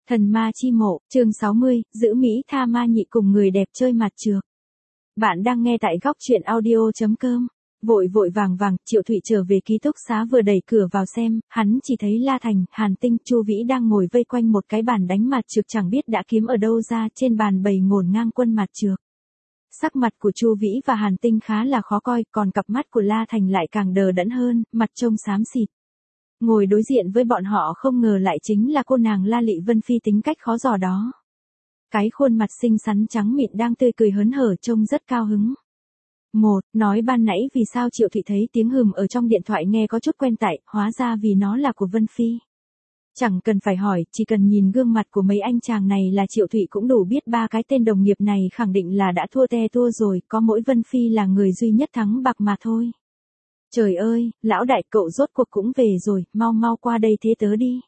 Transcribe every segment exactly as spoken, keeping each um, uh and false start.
Thần ma chi mộ, chương sáu mươi, giữ Mỹ tha ma nhị cùng người đẹp chơi mặt trược. Bạn đang nghe tại góc truyện audio chấm com. Vội vội vàng vàng, Triệu Thụy trở về ký túc xá vừa đẩy cửa vào xem, hắn chỉ thấy La Thành, Hàn Tinh, Chu Vĩ đang ngồi vây quanh một cái bàn đánh mặt trược chẳng biết đã kiếm ở đâu ra, trên bàn bày ngổn ngang quân mặt trược. Sắc mặt của Chu Vĩ và Hàn Tinh khá là khó coi, còn cặp mắt của La Thành lại càng đờ đẫn hơn, mặt trông xám xịt. Ngồi đối diện với bọn họ không ngờ lại chính là cô nàng La Lị Vân Phi tính cách khó dò đó. Cái khuôn mặt xinh xắn trắng mịn đang tươi cười hớn hở trông rất cao hứng. Một, nói ban nãy vì sao Triệu Thụy thấy tiếng hừm ở trong điện thoại nghe có chút quen tại, hóa ra vì nó là của Vân Phi. Chẳng cần phải hỏi, chỉ cần nhìn gương mặt của mấy anh chàng này là Triệu Thụy cũng đủ biết ba cái tên đồng nghiệp này khẳng định là đã thua te tua rồi, có mỗi Vân Phi là người duy nhất thắng bạc mà thôi. Trời ơi, lão đại cậu rốt cuộc cũng về rồi, mau mau qua đây thế tớ đi.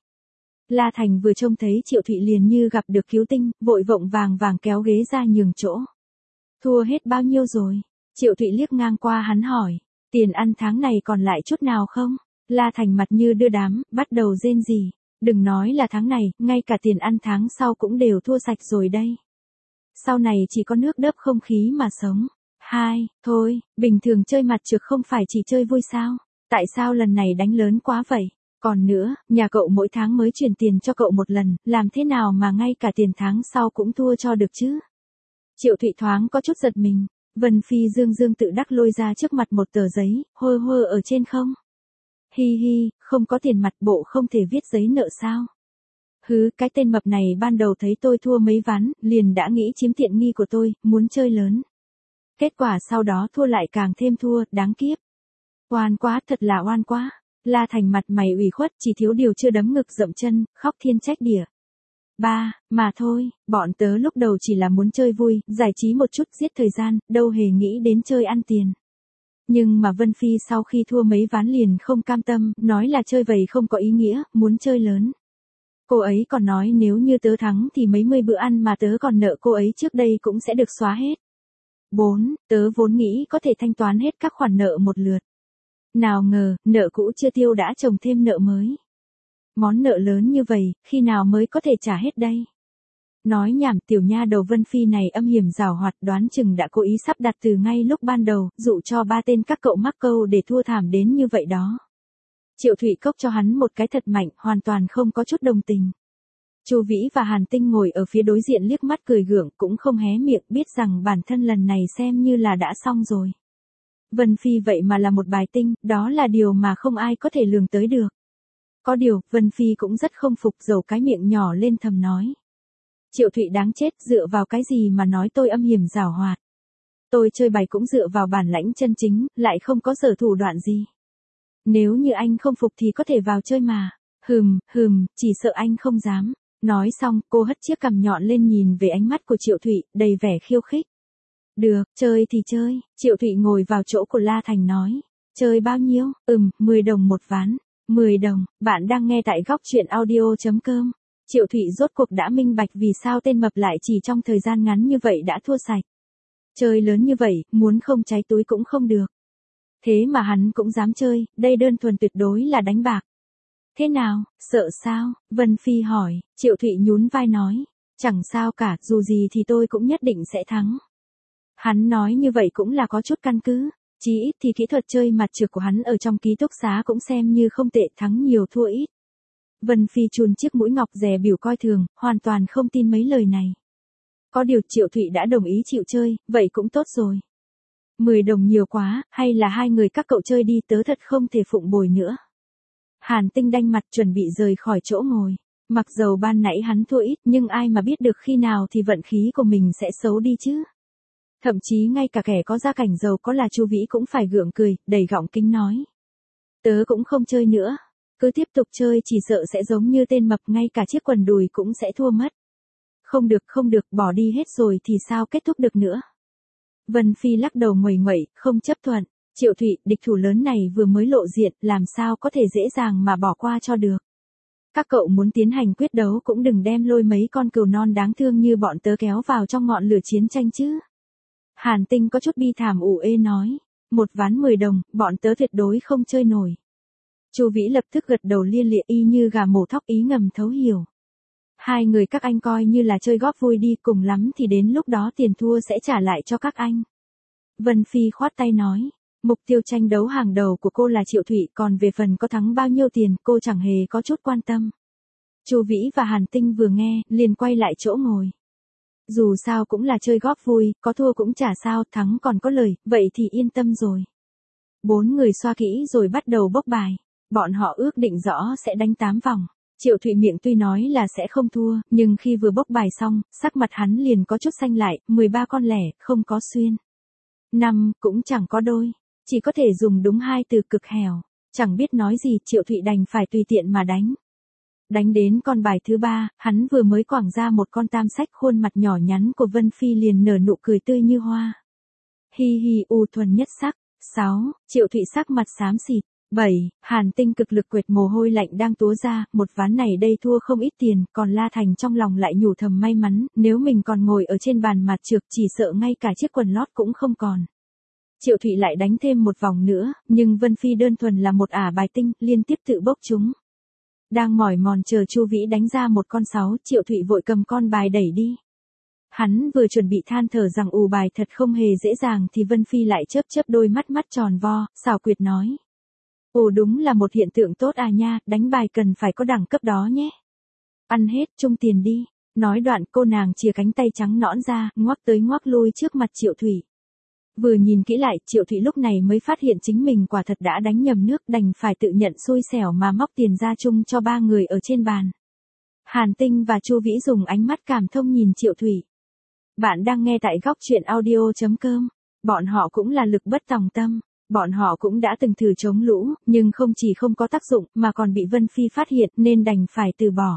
La Thành vừa trông thấy Triệu Thụy liền như gặp được cứu tinh, vội vội vàng vàng kéo ghế ra nhường chỗ. Thua hết bao nhiêu rồi? Triệu Thụy liếc ngang qua hắn hỏi, tiền ăn tháng này còn lại chút nào không? La Thành mặt như đưa đám, bắt đầu rên rỉ, đừng nói là tháng này, ngay cả tiền ăn tháng sau cũng đều thua sạch rồi đây. Sau này chỉ có nước đớp không khí mà sống. Hai, thôi, bình thường chơi mặt trược không phải chỉ chơi vui sao? Tại sao lần này đánh lớn quá vậy? Còn nữa, nhà cậu mỗi tháng mới chuyển tiền cho cậu một lần, làm thế nào mà ngay cả tiền tháng sau cũng thua cho được chứ? Triệu Thụy thoáng có chút giật mình, Vân Phi dương dương tự đắc lôi ra trước mặt một tờ giấy, hơ hơ ở trên không? Hi hi, không có tiền mặt bộ không thể viết giấy nợ sao? Hứ, cái tên mập này ban đầu thấy tôi thua mấy ván, liền đã nghĩ chiếm tiện nghi của tôi, muốn chơi lớn. Kết quả sau đó thua lại càng thêm thua, đáng kiếp. Oan quá, thật là oan quá. La Thành mặt mày ủy khuất, chỉ thiếu điều chưa đấm ngực dậm chân, khóc thiên trách địa. Ba, mà thôi, bọn tớ lúc đầu chỉ là muốn chơi vui, giải trí một chút giết thời gian, đâu hề nghĩ đến chơi ăn tiền. Nhưng mà Vân Phi sau khi thua mấy ván liền không cam tâm, nói là chơi vậy không có ý nghĩa, muốn chơi lớn. Cô ấy còn nói nếu như tớ thắng thì mấy mươi bữa ăn mà tớ còn nợ cô ấy trước đây cũng sẽ được xóa hết. Bốn, tớ vốn nghĩ có thể thanh toán hết các khoản nợ một lượt. Nào ngờ, nợ cũ chưa tiêu đã chồng thêm nợ mới. Món nợ lớn như vậy, khi nào mới có thể trả hết đây? Nói nhảm, tiểu nha đầu Vân Phi này âm hiểm giảo hoạt, đoán chừng đã cố ý sắp đặt từ ngay lúc ban đầu, dụ cho ba tên các cậu mắc câu để thua thảm đến như vậy đó. Triệu Thụy cốc cho hắn một cái thật mạnh, hoàn toàn không có chút đồng tình. Chu Vĩ và Hàn Tinh ngồi ở phía đối diện liếc mắt cười gượng, cũng không hé miệng, biết rằng bản thân lần này xem như là đã xong rồi. Vân Phi vậy mà là một bài tinh, đó là điều mà không ai có thể lường tới được. Có điều, Vân Phi cũng rất không phục, dầu cái miệng nhỏ lên thầm nói. Triệu Thụy đáng chết, dựa vào cái gì mà nói tôi âm hiểm giảo hoạt. Tôi chơi bài cũng dựa vào bản lãnh chân chính, lại không có sở thủ đoạn gì. Nếu như anh không phục thì có thể vào chơi mà. Hừm, hừm, chỉ sợ anh không dám. Nói xong, cô hất chiếc cằm nhọn lên nhìn về ánh mắt của Triệu Thụy, đầy vẻ khiêu khích. Được, chơi thì chơi, Triệu Thụy ngồi vào chỗ của La Thành nói. Chơi bao nhiêu? Ừm, mười đồng một ván. mười đồng, bạn đang nghe tại góc truyện audio chấm com. Triệu Thụy rốt cuộc đã minh bạch vì sao tên mập lại chỉ trong thời gian ngắn như vậy đã thua sạch. Chơi lớn như vậy, muốn không cháy túi cũng không được. Thế mà hắn cũng dám chơi, đây đơn thuần tuyệt đối là đánh bạc. Thế nào, sợ sao? Vân Phi hỏi, Triệu Thụy nhún vai nói, chẳng sao cả, dù gì thì tôi cũng nhất định sẽ thắng. Hắn nói như vậy cũng là có chút căn cứ, chí ít thì kỹ thuật chơi mặt trược của hắn ở trong ký túc xá cũng xem như không tệ, thắng nhiều thua ít. Vân Phi chùn chiếc mũi ngọc dè biểu coi thường, hoàn toàn không tin mấy lời này. Có điều Triệu Thụy đã đồng ý chịu chơi, vậy cũng tốt rồi. mười đồng nhiều quá, hay là hai người các cậu chơi đi, tớ thật không thể phụng bồi nữa. Hàn Tinh đanh mặt chuẩn bị rời khỏi chỗ ngồi. Mặc dầu ban nãy hắn thua ít, nhưng ai mà biết được khi nào thì vận khí của mình sẽ xấu đi chứ. Thậm chí ngay cả kẻ có gia cảnh giàu có là Chu Vĩ cũng phải gượng cười, đầy gọng kính nói. Tớ cũng không chơi nữa. Cứ tiếp tục chơi chỉ sợ sẽ giống như tên mập, ngay cả chiếc quần đùi cũng sẽ thua mất. Không được không được, bỏ đi hết rồi thì sao kết thúc được nữa. Vân Phi lắc đầu nguầy nguậy, không chấp thuận. Triệu Thụy, địch thủ lớn này vừa mới lộ diện, làm sao có thể dễ dàng mà bỏ qua cho được. Các cậu muốn tiến hành quyết đấu cũng đừng đem lôi mấy con cừu non đáng thương như bọn tớ kéo vào trong ngọn lửa chiến tranh chứ. Hàn Tinh có chút bi thảm ủ ê nói, một ván mười đồng, bọn tớ tuyệt đối không chơi nổi. Chu Vĩ lập tức gật đầu lia lịa y như gà mổ thóc, ý ngầm thấu hiểu. Hai người các anh coi như là chơi góp vui đi, cùng lắm thì đến lúc đó tiền thua sẽ trả lại cho các anh. Vân Phi khoát tay nói, mục tiêu tranh đấu hàng đầu của cô là Triệu Thụy, còn về phần có thắng bao nhiêu tiền, cô chẳng hề có chút quan tâm. Chu Vĩ và Hàn Tinh vừa nghe, liền quay lại chỗ ngồi. Dù sao cũng là chơi góp vui, có thua cũng chả sao, thắng còn có lời, vậy thì yên tâm rồi. Bốn người xoa kỹ rồi bắt đầu bốc bài. Bọn họ ước định rõ sẽ đánh tám vòng. Triệu Thụy miệng tuy nói là sẽ không thua, nhưng khi vừa bốc bài xong, sắc mặt hắn liền có chút xanh lại, mười ba con lẻ, không có xuyên. Năm, cũng chẳng có đôi. Chỉ có thể dùng đúng hai từ cực hèo. Chẳng biết nói gì, Triệu Thụy đành phải tùy tiện mà đánh. Đánh đến con bài thứ ba, hắn vừa mới quảng ra một con tam sách, khuôn mặt nhỏ nhắn của Vân Phi liền nở nụ cười tươi như hoa. Hi hi u thuần nhất sắc. Sáu, Triệu Thụy sắc mặt xám xịt. Bảy, Hàn Tinh cực lực quệt mồ hôi lạnh đang túa ra, một ván này đây thua không ít tiền, còn La Thành trong lòng lại nhủ thầm may mắn, nếu mình còn ngồi ở trên bàn mặt trược chỉ sợ ngay cả chiếc quần lót cũng không còn. Triệu Thụy lại đánh thêm một vòng nữa, nhưng Vân Phi đơn thuần là một ả bài tinh, liên tiếp tự bốc chúng. Đang mỏi mòn chờ Chu Vĩ đánh ra một con sáu, Triệu Thụy vội cầm con bài đẩy đi. Hắn vừa chuẩn bị than thở rằng ù bài thật không hề dễ dàng thì Vân Phi lại chớp chớp đôi mắt mắt tròn vo, xảo quyệt nói. Ồ đúng là một hiện tượng tốt à nha, đánh bài cần phải có đẳng cấp đó nhé. Ăn hết chung tiền đi. Nói đoạn cô nàng chìa cánh tay trắng nõn ra, ngoắc tới ngoắc lui trước mặt Triệu Thụy. Vừa nhìn kỹ lại, Triệu Thụy lúc này mới phát hiện chính mình quả thật đã đánh nhầm nước, đành phải tự nhận xui xẻo mà móc tiền ra chung cho ba người ở trên bàn. Hàn Tinh và Chu Vĩ dùng ánh mắt cảm thông nhìn Triệu Thụy. Bạn đang nghe tại góc truyện audio chấm com. Bọn họ cũng là lực bất tòng tâm. Bọn họ cũng đã từng thử chống lũ, nhưng không chỉ không có tác dụng mà còn bị Vân Phi phát hiện nên đành phải từ bỏ.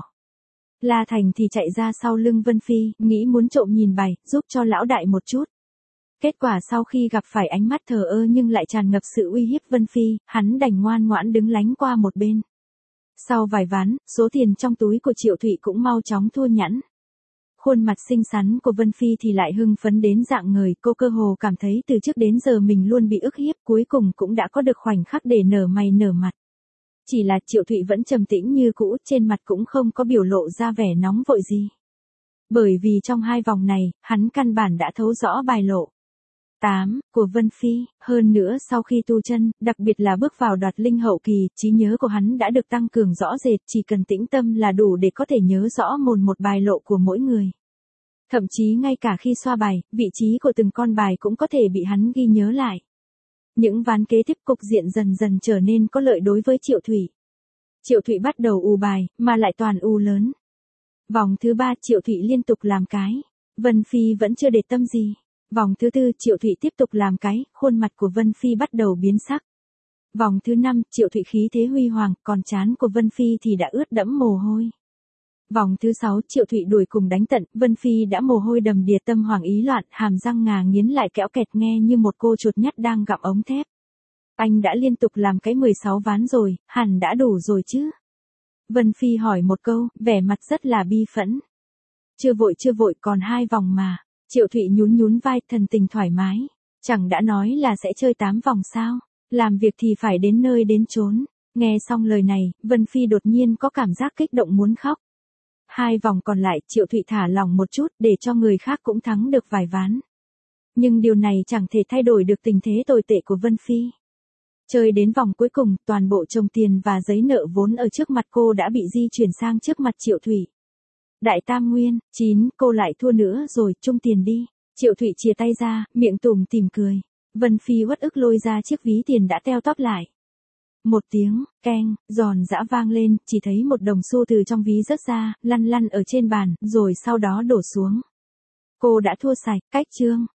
La Thành thì chạy ra sau lưng Vân Phi, nghĩ muốn trộm nhìn bài, giúp cho lão đại một chút. Kết quả sau khi gặp phải ánh mắt thờ ơ nhưng lại tràn ngập sự uy hiếp Vân Phi, hắn đành ngoan ngoãn đứng lánh qua một bên. Sau vài ván, số tiền trong túi của Triệu Thụy cũng mau chóng thua nhẵn. Khuôn mặt xinh xắn của Vân Phi thì lại hưng phấn đến dạng người, cô cơ hồ cảm thấy từ trước đến giờ mình luôn bị ức hiếp, cuối cùng cũng đã có được khoảnh khắc để nở mày nở mặt. Chỉ là Triệu Thụy vẫn trầm tĩnh như cũ, trên mặt cũng không có biểu lộ ra vẻ nóng vội gì. Bởi vì trong hai vòng này, hắn căn bản đã thấu rõ bài lộ. tám, của Vân Phi, hơn nữa sau khi tu chân, đặc biệt là bước vào đoạt linh hậu kỳ, trí nhớ của hắn đã được tăng cường rõ rệt, chỉ cần tĩnh tâm là đủ để có thể nhớ rõ mồn một bài lộ của mỗi người. Thậm chí ngay cả khi xoa bài, vị trí của từng con bài cũng có thể bị hắn ghi nhớ lại. Những ván kế tiếp cục diện dần dần trở nên có lợi đối với Triệu Thụy. Triệu Thụy bắt đầu ù bài, mà lại toàn ù lớn. Vòng thứ ba Triệu Thụy liên tục làm cái. Vân Phi vẫn chưa để tâm gì. Vòng thứ tư Triệu Thụy tiếp tục làm cái, khuôn mặt của Vân Phi bắt đầu biến sắc. Vòng thứ năm Triệu Thụy khí thế huy hoàng, còn trán của Vân Phi thì đã ướt đẫm mồ hôi. Vòng thứ sáu Triệu Thụy đuổi cùng đánh tận, Vân Phi đã mồ hôi đầm đìa, tâm hoảng ý loạn, hàm răng ngà nghiến lại kẽo kẹt, nghe như một cô chuột nhắt đang gặm ống thép. Anh đã liên tục làm cái mười sáu ván rồi, hẳn đã đủ rồi chứ? Vân Phi hỏi một câu, vẻ mặt rất là bi phẫn. Chưa vội chưa vội, còn hai vòng mà. Triệu Thụy nhún nhún vai, thần tình thoải mái. Chẳng đã nói là sẽ chơi tám vòng sao? Làm việc thì phải đến nơi đến chốn. Nghe xong lời này, Vân Phi đột nhiên có cảm giác kích động muốn khóc. Hai vòng còn lại, Triệu Thụy thả lỏng một chút để cho người khác cũng thắng được vài ván. Nhưng điều này chẳng thể thay đổi được tình thế tồi tệ của Vân Phi. Chơi đến vòng cuối cùng, toàn bộ chồng tiền và giấy nợ vốn ở trước mặt cô đã bị di chuyển sang trước mặt Triệu Thụy. Đại Tam Nguyên, chín, cô lại thua nữa rồi, chung tiền đi. Triệu Thụy chìa tay ra, miệng tủm tỉm cười. Vân Phi uất ức lôi ra chiếc ví tiền đã teo tóp lại. Một tiếng, keng, giòn giã vang lên, chỉ thấy một đồng xu từ trong ví rớt ra, lăn lăn ở trên bàn, rồi sau đó đổ xuống. Cô đã thua sạch, cách chương.